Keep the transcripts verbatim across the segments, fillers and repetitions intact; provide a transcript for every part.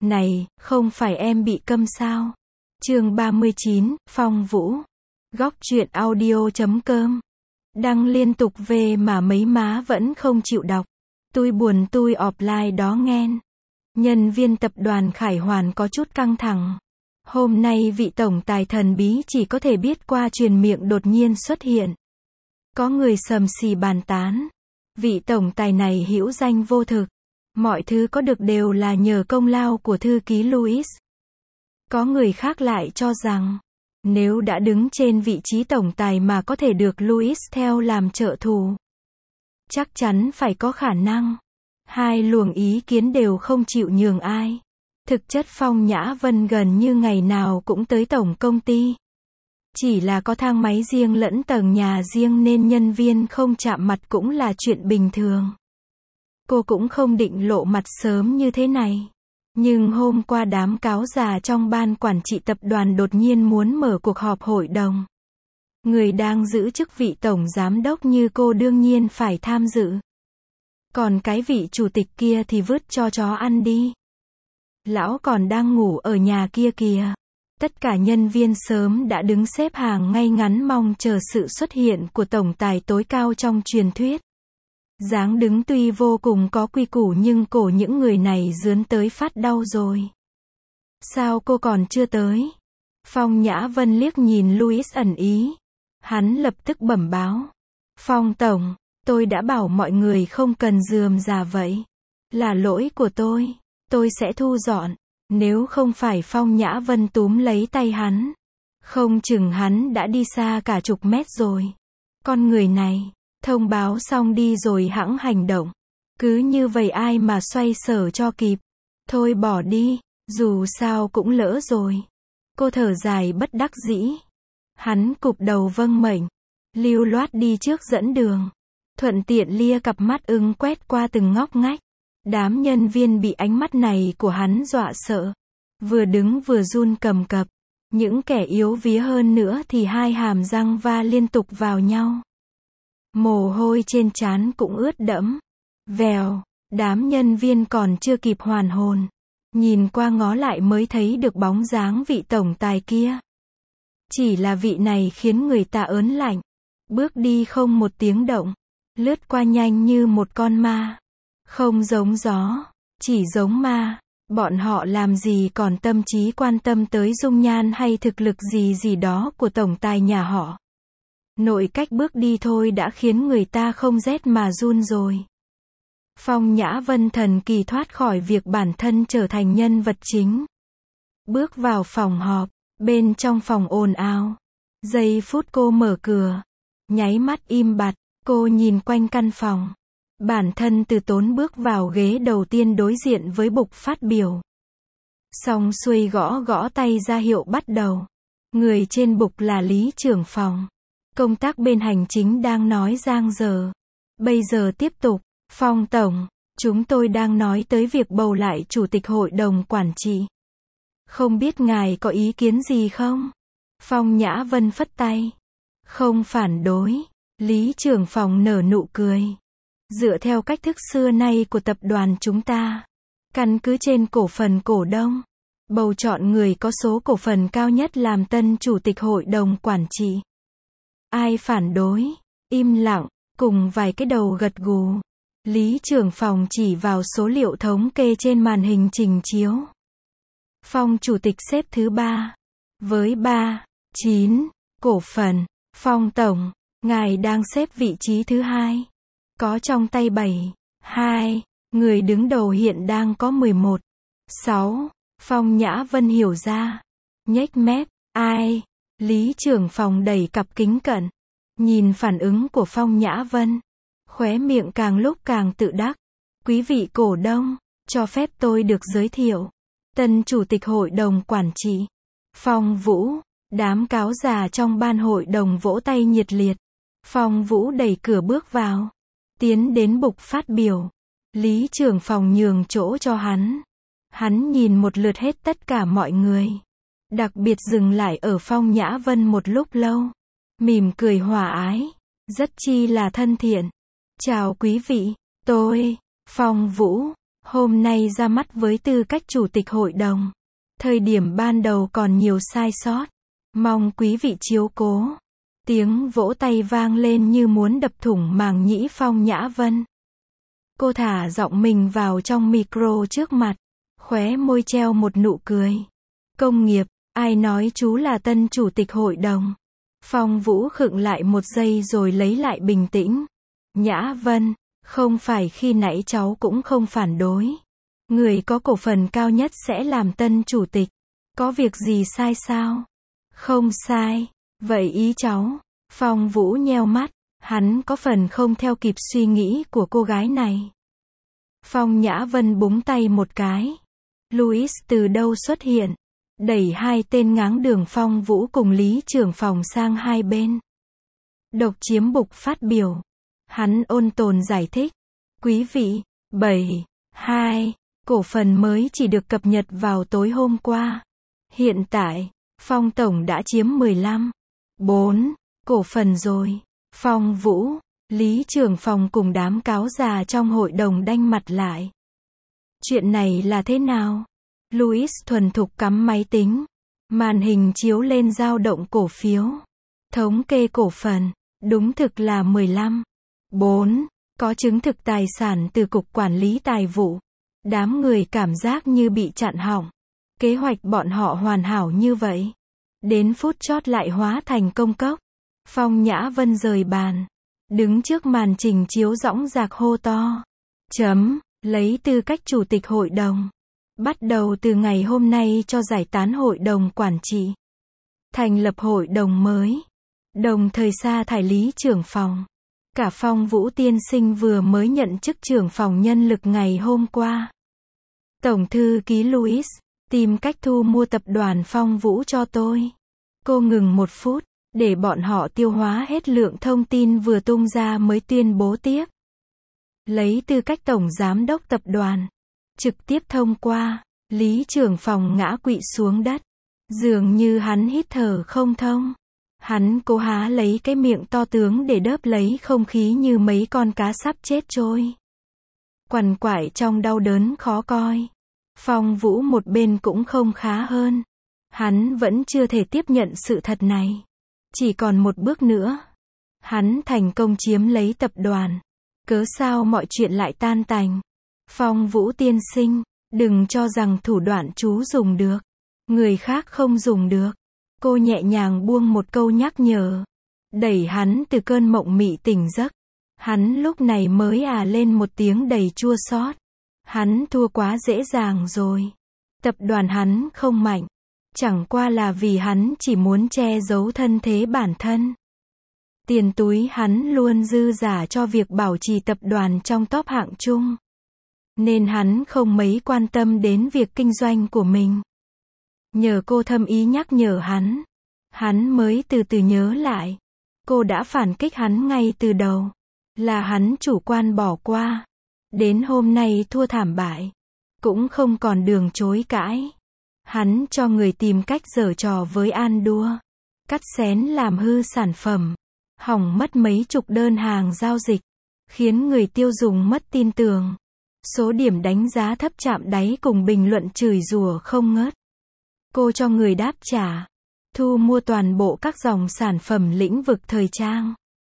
Này, không phải em bị câm sao? Chương ba mươi chín, Phong Vũ. Góc truyện audio chấm com. Đăng liên tục về mà mấy má vẫn không chịu đọc. Tôi buồn tôi offline đó nghen. Nhân viên tập đoàn Khải Hoàn có chút căng thẳng. Hôm nay vị tổng tài thần bí chỉ có thể biết qua truyền miệng đột nhiên xuất hiện. Có người sầm xì bàn tán. Vị tổng tài này hữu danh vô thực. Mọi thứ có được đều là nhờ công lao của thư ký Louis. Có người khác lại cho rằng, nếu đã đứng trên vị trí tổng tài mà có thể được Louis theo làm trợ thủ, chắc chắn phải có khả năng. Hai luồng ý kiến đều không chịu nhường ai. Thực chất Phong Nhã Vân gần như ngày nào cũng tới tổng công ty. Chỉ là có thang máy riêng lẫn tầng nhà riêng nên nhân viên không chạm mặt cũng là chuyện bình thường. Cô cũng không định lộ mặt sớm như thế này. Nhưng hôm qua đám cáo già trong ban quản trị tập đoàn đột nhiên muốn mở cuộc họp hội đồng. Người đang giữ chức vị tổng giám đốc như cô đương nhiên phải tham dự. Còn cái vị chủ tịch kia thì vứt cho chó ăn đi. Lão còn đang ngủ ở nhà kia kìa. Tất cả nhân viên sớm đã đứng xếp hàng ngay ngắn mong chờ sự xuất hiện của tổng tài tối cao trong truyền thuyết. Dáng đứng tuy vô cùng có quy củ nhưng cổ những người này dướn tới phát đau rồi. Sao cô còn chưa tới? Phong Nhã Vân liếc nhìn Louis ẩn ý. Hắn lập tức bẩm báo. Phong tổng, tôi đã bảo mọi người không cần rườm rà vậy. Là lỗi của tôi. Tôi sẽ thu dọn. Nếu không phải Phong Nhã Vân túm lấy tay hắn, không chừng hắn đã đi xa cả chục mét rồi. Con người này, thông báo xong đi rồi hẵng hành động. Cứ như vậy ai mà xoay sở cho kịp. Thôi bỏ đi, dù sao cũng lỡ rồi. Cô thở dài bất đắc dĩ. Hắn cụp đầu vâng mệnh. Lưu loát đi trước dẫn đường. Thuận tiện lia cặp mắt ưng quét qua từng ngóc ngách. Đám nhân viên bị ánh mắt này của hắn dọa sợ. Vừa đứng vừa run cầm cập. Những kẻ yếu vía hơn nữa thì hai hàm răng va liên tục vào nhau. Mồ hôi trên trán cũng ướt đẫm. Vèo, đám nhân viên còn chưa kịp hoàn hồn. Nhìn qua ngó lại mới thấy được bóng dáng vị tổng tài kia. Chỉ là vị này khiến người ta ớn lạnh. Bước đi không một tiếng động. Lướt qua nhanh như một con ma. Không giống gió, chỉ giống ma. Bọn họ làm gì còn tâm trí quan tâm tới dung nhan hay thực lực gì gì đó của tổng tài nhà họ. Nội cách bước đi thôi đã khiến người ta không rét mà run rồi. Phong Nhã Vân thần kỳ thoát khỏi việc bản thân trở thành nhân vật chính. Bước vào phòng họp, bên trong phòng ồn ào. Giây phút cô mở cửa, nháy mắt im bặt, cô nhìn quanh căn phòng. Bản thân từ tốn bước vào ghế đầu tiên đối diện với bục phát biểu. Xong xuôi gõ gõ tay ra hiệu bắt đầu. Người trên bục là Lý trưởng phòng. Công tác bên hành chính đang nói giang dở. Bây giờ tiếp tục. Phong tổng, chúng tôi đang nói tới việc bầu lại chủ tịch hội đồng quản trị. Không biết ngài có ý kiến gì không? Phong Nhã Vân phất tay. Không phản đối. Lý trưởng phòng nở nụ cười. Dựa theo cách thức xưa nay của tập đoàn chúng ta, căn cứ trên cổ phần cổ đông, bầu chọn người có số cổ phần cao nhất làm tân chủ tịch hội đồng quản trị. Ai phản đối? Im lặng, cùng vài cái đầu gật gù. Lý trưởng phòng chỉ vào số liệu thống kê trên màn hình trình chiếu. Phong chủ tịch xếp thứ ba. Với ba, chín, cổ phần. Phong tổng, ngài đang xếp vị trí thứ hai. Có trong tay bảy, hai, người đứng đầu hiện đang có mười một, sáu. Phong Nhã Vân hiểu ra. Nhếch mép, ai? Lý trưởng phòng đẩy cặp kính cận. Nhìn phản ứng của Phong Nhã Vân. Khóe miệng càng lúc càng tự đắc. Quý vị cổ đông, cho phép tôi được giới thiệu. Tân chủ tịch hội đồng quản trị. Phong Vũ. Đám cáo già trong ban hội đồng vỗ tay nhiệt liệt. Phong Vũ đẩy cửa bước vào. Tiến đến bục phát biểu. Lý trưởng phòng nhường chỗ cho hắn. Hắn nhìn một lượt hết tất cả mọi người. Đặc biệt dừng lại ở Phong Nhã Vân một lúc lâu. Mỉm cười hòa ái. Rất chi là thân thiện. Chào quý vị, tôi, Phong Vũ, hôm nay ra mắt với tư cách chủ tịch hội đồng. Thời điểm ban đầu còn nhiều sai sót. Mong quý vị chiếu cố. Tiếng vỗ tay vang lên như muốn đập thủng màng nhĩ Phong Nhã Vân. Cô thả giọng mình vào trong micro trước mặt. Khóe môi treo một nụ cười. Công nghiệp, ai nói chú là tân chủ tịch hội đồng? Phong Vũ khựng lại một giây rồi lấy lại bình tĩnh. Nhã Vân, không phải khi nãy cháu cũng không phản đối. Người có cổ phần cao nhất sẽ làm tân chủ tịch. Có việc gì sai sao? Không sai. Vậy ý cháu? Phong Vũ nheo mắt. Hắn có phần không theo kịp suy nghĩ của cô gái này. Phong Nhã Vân búng tay một cái. Louis từ đâu xuất hiện? Đẩy hai tên ngáng đường Phong Vũ cùng Lý trưởng phòng sang hai bên. Độc Chiếm Bục phát biểu. Hắn ôn tồn giải thích. Quý vị, bảy, hai, cổ phần mới chỉ được cập nhật vào tối hôm qua. Hiện tại, Phong Tổng đã chiếm mười lăm, bốn, cổ phần rồi. Phong Vũ, Lý trưởng phòng cùng đám cáo già trong hội đồng đanh mặt lại. Chuyện này là thế nào? Louis thuần thục cắm máy tính. Màn hình chiếu lên dao động cổ phiếu. Thống kê cổ phần, đúng thực là mười lăm, bốn, có chứng thực tài sản từ Cục Quản lý Tài vụ. Đám người cảm giác như bị chặn họng. Kế hoạch bọn họ hoàn hảo như vậy. Đến phút chót lại hóa thành công cốc. Phong Nhã Vân rời bàn. Đứng trước màn trình chiếu dõng dạc hô to. Chấm, lấy tư cách chủ tịch hội đồng. Bắt đầu từ ngày hôm nay cho giải tán hội đồng quản trị. Thành lập hội đồng mới. Đồng thời sa thải Lý trưởng phòng. Cả Phong Vũ tiên sinh vừa mới nhận chức trưởng phòng nhân lực ngày hôm qua. Tổng thư ký Louis, tìm cách thu mua tập đoàn Phong Vũ cho tôi. Cô ngừng một phút, để bọn họ tiêu hóa hết lượng thông tin vừa tung ra mới tuyên bố tiếp. Lấy tư cách tổng giám đốc tập đoàn. Trực tiếp thông qua, Lý trưởng phòng ngã quỵ xuống đất. Dường như hắn hít thở không thông. Hắn cố há lấy cái miệng to tướng để đớp lấy không khí như mấy con cá sắp chết trôi. Quằn quại trong đau đớn khó coi. Phong Vũ một bên cũng không khá hơn. Hắn vẫn chưa thể tiếp nhận sự thật này. Chỉ còn một bước nữa. Hắn thành công chiếm lấy tập đoàn. Cớ sao mọi chuyện lại tan tành? Phong Vũ tiên sinh, đừng cho rằng thủ đoạn chú dùng được. Người khác không dùng được. Cô nhẹ nhàng buông một câu nhắc nhở. Đẩy hắn từ cơn mộng mị tỉnh giấc. Hắn lúc này mới à lên một tiếng đầy chua xót. Hắn thua quá dễ dàng rồi. Tập đoàn hắn không mạnh. Chẳng qua là vì hắn chỉ muốn che giấu thân thế bản thân. Tiền túi hắn luôn dư giả cho việc bảo trì tập đoàn trong top hạng chung. Nên hắn không mấy quan tâm đến việc kinh doanh của mình. Nhờ cô thâm ý nhắc nhở hắn. Hắn mới từ từ nhớ lại. Cô đã phản kích hắn ngay từ đầu. Là hắn chủ quan bỏ qua. Đến hôm nay thua thảm bại. Cũng không còn đường chối cãi. Hắn cho người tìm cách giở trò với An Đua. Cắt xén làm hư sản phẩm. Hỏng mất mấy chục đơn hàng giao dịch. Khiến người tiêu dùng mất tin tưởng. Số điểm đánh giá thấp chạm đáy cùng bình luận chửi rủa không ngớt. Cô cho người đáp trả. Thu mua toàn bộ các dòng sản phẩm lĩnh vực thời trang.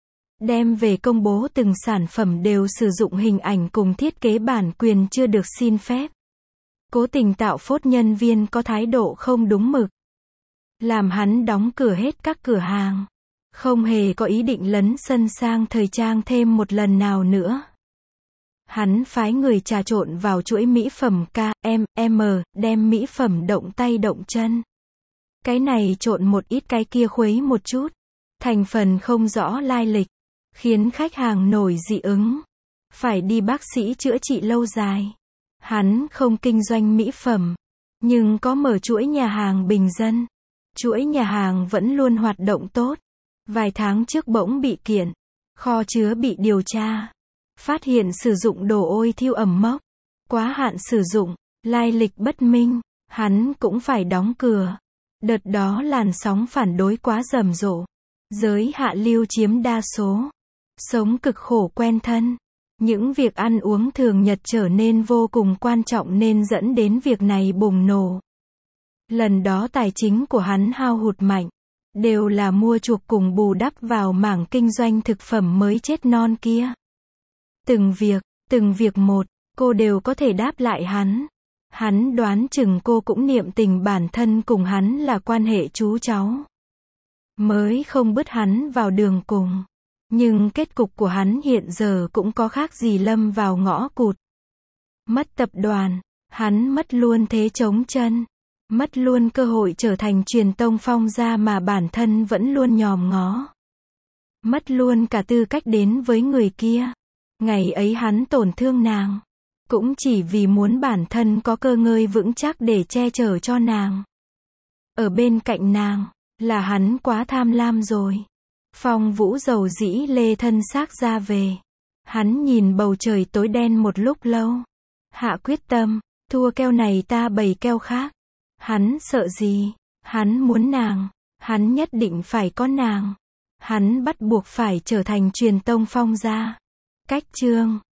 Đem về công bố từng sản phẩm đều sử dụng hình ảnh cùng thiết kế bản quyền chưa được xin phép. Cố tình tạo phốt nhân viên có thái độ không đúng mực. Làm hắn đóng cửa hết các cửa hàng. Không hề có ý định lấn sân sang thời trang thêm một lần nào nữa. Hắn phái người trà trộn vào chuỗi mỹ phẩm K, M, M, đem mỹ phẩm động tay động chân. Cái này trộn một ít cái kia khuấy một chút. Thành phần không rõ lai lịch. Khiến khách hàng nổi dị ứng. Phải đi bác sĩ chữa trị lâu dài. Hắn không kinh doanh mỹ phẩm. Nhưng có mở chuỗi nhà hàng bình dân. Chuỗi nhà hàng vẫn luôn hoạt động tốt. Vài tháng trước bỗng bị kiện. Kho chứa bị điều tra. Phát hiện sử dụng đồ ôi thiêu ẩm mốc. Quá hạn sử dụng. Lai lịch bất minh. Hắn cũng phải đóng cửa. Đợt đó làn sóng phản đối quá rầm rộ. Giới hạ lưu chiếm đa số. Sống cực khổ quen thân. Những việc ăn uống thường nhật trở nên vô cùng quan trọng nên dẫn đến việc này bùng nổ. Lần đó tài chính của hắn hao hụt mạnh. Đều là mua chuộc cùng bù đắp vào mảng kinh doanh thực phẩm mới chết non kia. Từng việc, từng việc một, cô đều có thể đáp lại hắn. Hắn đoán chừng cô cũng niệm tình bản thân cùng hắn là quan hệ chú cháu. Mới không bứt hắn vào đường cùng. Nhưng kết cục của hắn hiện giờ cũng có khác gì lâm vào ngõ cụt. Mất tập đoàn, hắn mất luôn thế chống chân. Mất luôn cơ hội trở thành truyền tông phong gia mà bản thân vẫn luôn nhòm ngó. Mất luôn cả tư cách đến với người kia. Ngày ấy hắn tổn thương nàng. Cũng chỉ vì muốn bản thân có cơ ngơi vững chắc để che chở cho nàng. Ở bên cạnh nàng, là hắn quá tham lam rồi. Phong Vũ dầu dĩ lê thân xác ra về. Hắn nhìn bầu trời tối đen một lúc lâu. Hạ quyết tâm, thua keo này ta bày keo khác. Hắn sợ gì? Hắn muốn nàng. Hắn nhất định phải có nàng. Hắn bắt buộc phải trở thành truyền tông phong gia. Cách chương